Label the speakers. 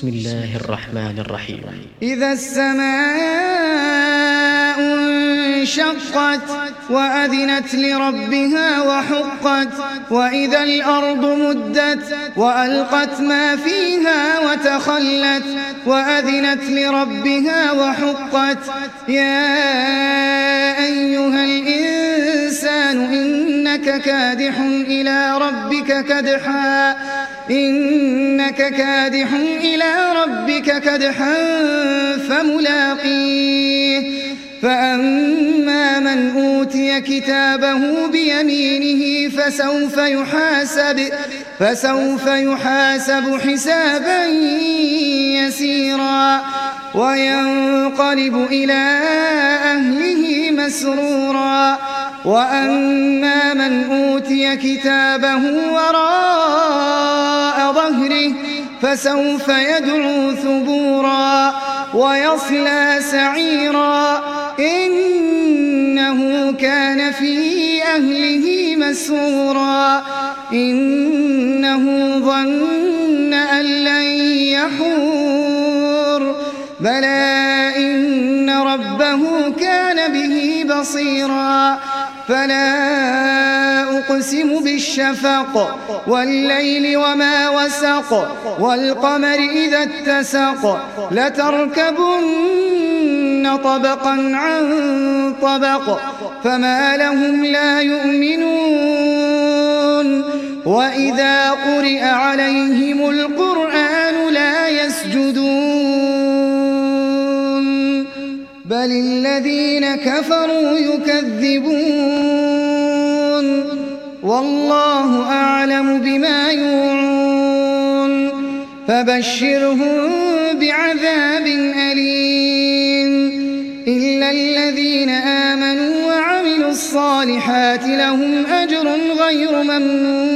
Speaker 1: بسم الله الرحمن الرحيم.
Speaker 2: إذا السماء انشقت وأذنت لربها وحقت وإذا الأرض مدت وألقت ما فيها وتخلت وأذنت لربها وحقت يا أيها الإنسان إنك كادح إلى ربك كدحا فملاقيه فأما من أوتي كتابه بيمينه فسوف يحاسب حسابا يسيرا وينقلب إلى أهله مسرورا وأما من أوتي كتابه وراء ظهره فسوف يدعو ثبورا ويصلى سعيرا إنه كان في أهله مسرورا إنه ظن أن لن يحور بلى إن ربه كان به بصيرا فلا أقسم بالشفق والليل وما وسق والقمر إذا اتسق لتركبن طبقا عن طبق فما لهم لا يؤمنون وإذا قرئ عليهم القرآن لا يسجدون بل الذين كفروا يكذبون والله أعلم بما يوعون فبشرهم بعذاب أليم إلا الذين آمنوا وعملوا الصالحات لهم أجر غير ممنون